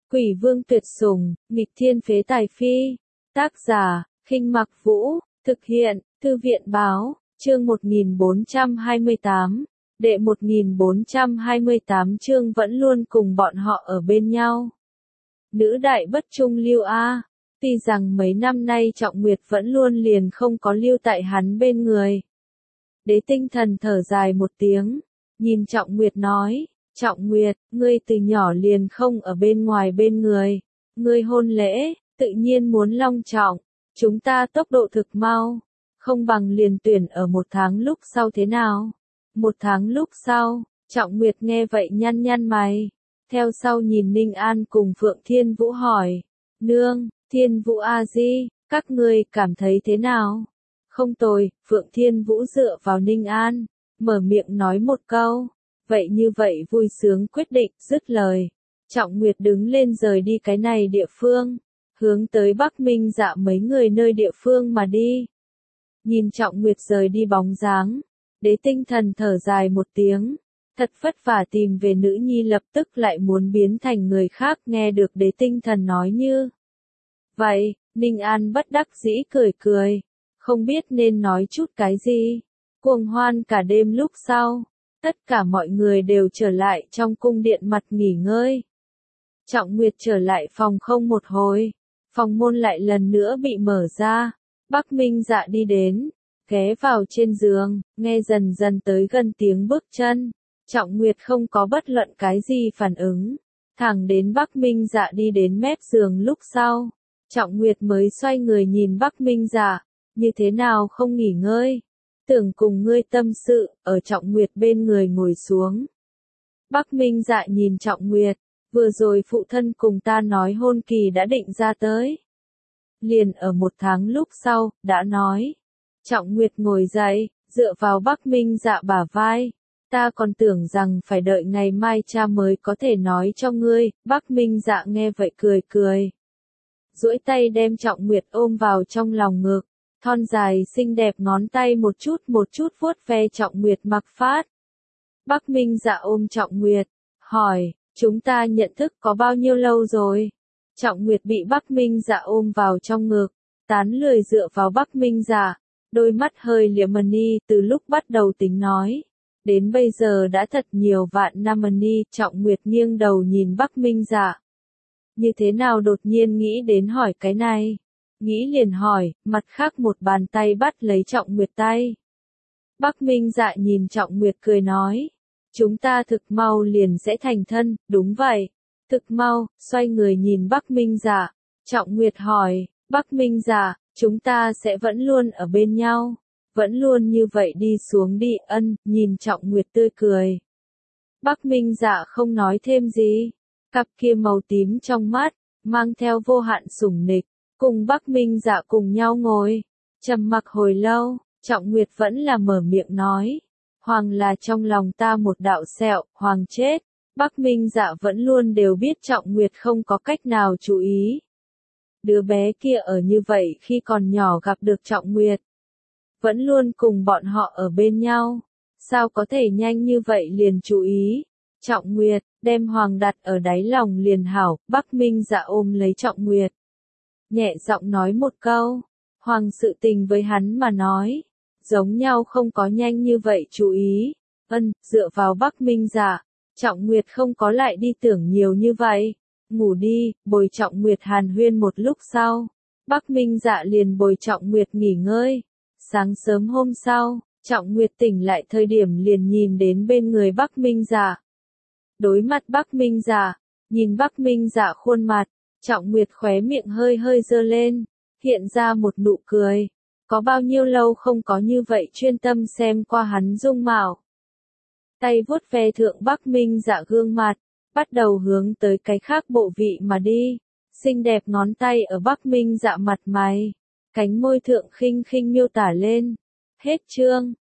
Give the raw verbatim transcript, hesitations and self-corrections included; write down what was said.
Quỷ vương tuyệt sủng, nghịch thiên phế tài phi. Tác giả, Khinh Mặc Vũ, thực hiện, Thư viện báo, chương một nghìn bốn trăm hai mươi tám, đệ một nghìn bốn trăm hai mươi tám chương vẫn luôn cùng bọn họ ở bên nhau. Nữ đại bất trung lưu a, tuy rằng mấy năm nay Trọng Nguyệt vẫn luôn liền không có lưu tại hắn bên người. Đế Tinh Thần thở dài một tiếng, nhìn Trọng Nguyệt nói, Trọng Nguyệt, ngươi từ nhỏ liền không ở bên ngoài bên người, ngươi hôn lễ, tự nhiên muốn long trọng, chúng ta tốc độ thực mau, không bằng liền tuyển ở một tháng lúc sau thế nào? Một tháng lúc sau, Trọng Nguyệt nghe vậy nhăn nhăn mày, theo sau nhìn Ninh An cùng Phượng Thiên Vũ hỏi, nương, Thiên Vũ a di, các ngươi cảm thấy thế nào? Không tồi, Phượng Thiên Vũ dựa vào Ninh An, mở miệng nói một câu. Vậy như vậy vui sướng quyết định, dứt lời. Trọng Nguyệt đứng lên rời đi cái này địa phương, hướng tới Bắc Minh Dạ mấy người nơi địa phương mà đi. Nhìn Trọng Nguyệt rời đi bóng dáng, Đế Tinh Thần thở dài một tiếng, thật vất vả tìm về nữ nhi lập tức lại muốn biến thành người khác. Nghe được Đế Tinh Thần nói như vậy, Ninh An bất đắc dĩ cười cười, không biết nên nói chút cái gì. Cuồng hoan cả đêm lúc sau, tất cả mọi người đều trở lại trong cung điện mặt nghỉ ngơi. Trọng Nguyệt trở lại phòng không một hồi, phòng môn lại lần nữa bị mở ra, Bắc Minh Dạ đi đến, ghé vào trên giường, nghe dần dần tới gần tiếng bước chân. Trọng Nguyệt không có bất luận cái gì phản ứng, thẳng đến Bắc Minh Dạ đi đến mép giường lúc sau. Trọng Nguyệt mới xoay người nhìn Bắc Minh Dạ, như thế nào không nghỉ ngơi? Tưởng cùng ngươi tâm sự, ở Trọng Nguyệt bên người ngồi xuống. Bắc Minh Dạ nhìn Trọng Nguyệt, vừa rồi phụ thân cùng ta nói hôn kỳ đã định ra tới. Liền ở một tháng lúc sau, đã nói. Trọng Nguyệt ngồi dậy, dựa vào Bắc Minh Dạ bả vai. Ta còn tưởng rằng phải đợi ngày mai cha mới có thể nói cho ngươi. Bắc Minh Dạ nghe vậy cười cười, duỗi tay đem Trọng Nguyệt ôm vào trong lòng ngực. Thon dài xinh đẹp ngón tay một chút một chút vuốt ve Trọng Nguyệt mặc phát. Bắc Minh Dạ ôm Trọng Nguyệt, hỏi, chúng ta nhận thức có bao nhiêu lâu rồi? Trọng Nguyệt bị Bắc Minh Dạ ôm vào trong ngực, tán lười dựa vào Bắc Minh Dạ, đôi mắt hơi liễm ni, từ lúc bắt đầu tính nói. Đến bây giờ đã thật nhiều vạn năm ni. Trọng Nguyệt nghiêng đầu nhìn Bắc Minh Dạ. Như thế nào đột nhiên nghĩ đến hỏi cái này? Nghĩ liền hỏi, mặt khác một bàn tay bắt lấy Trọng Nguyệt tay. Bắc Minh Dạ nhìn Trọng Nguyệt cười nói, chúng ta thực mau liền sẽ thành thân, đúng vậy. Thực mau, xoay người nhìn Bắc Minh Dạ. Trọng Nguyệt hỏi, Bắc Minh Dạ, chúng ta sẽ vẫn luôn ở bên nhau, vẫn luôn như vậy đi xuống đi. Ân, nhìn Trọng Nguyệt tươi cười. Bắc Minh Dạ không nói thêm gì, cặp kia màu tím trong mắt, mang theo vô hạn sủng nịch. Cùng Bắc Minh Dạ cùng nhau ngồi, trầm mặc hồi lâu, Trọng Nguyệt vẫn là mở miệng nói, Hoàng là trong lòng ta một đạo sẹo, Hoàng chết. Bắc Minh Dạ vẫn luôn đều biết Trọng Nguyệt không có cách nào chú ý. Đứa bé kia ở như vậy khi còn nhỏ gặp được Trọng Nguyệt, vẫn luôn cùng bọn họ ở bên nhau, sao có thể nhanh như vậy liền chú ý. Trọng Nguyệt, đem Hoàng đặt ở đáy lòng liền hảo. Bắc Minh Dạ ôm lấy Trọng Nguyệt, nhẹ giọng nói một câu, Hoàng sự tình với hắn mà nói, giống nhau không có nhanh như vậy chú ý. Ân, dựa vào Bắc Minh Dạ, Trọng Nguyệt không có lại đi tưởng nhiều như vậy, ngủ đi. Bồi Trọng Nguyệt hàn huyên một lúc sau, Bắc Minh Dạ liền bồi Trọng Nguyệt nghỉ ngơi. Sáng sớm hôm sau, Trọng Nguyệt tỉnh lại thời điểm liền nhìn đến bên người Bắc Minh Dạ. Đối mặt Bắc Minh Dạ, nhìn Bắc Minh Dạ khuôn mặt, Trọng Nguyệt khóe miệng hơi hơi giơ lên, hiện ra một nụ cười. Có bao nhiêu lâu không có như vậy chuyên tâm xem qua hắn dung mạo. Tay vuốt ve thượng Bắc Minh Dạ gương mặt, bắt đầu hướng tới cái khác bộ vị mà đi. Xinh đẹp ngón tay ở Bắc Minh Dạ mặt mày, cánh môi thượng khinh khinh miêu tả lên. Hết chương.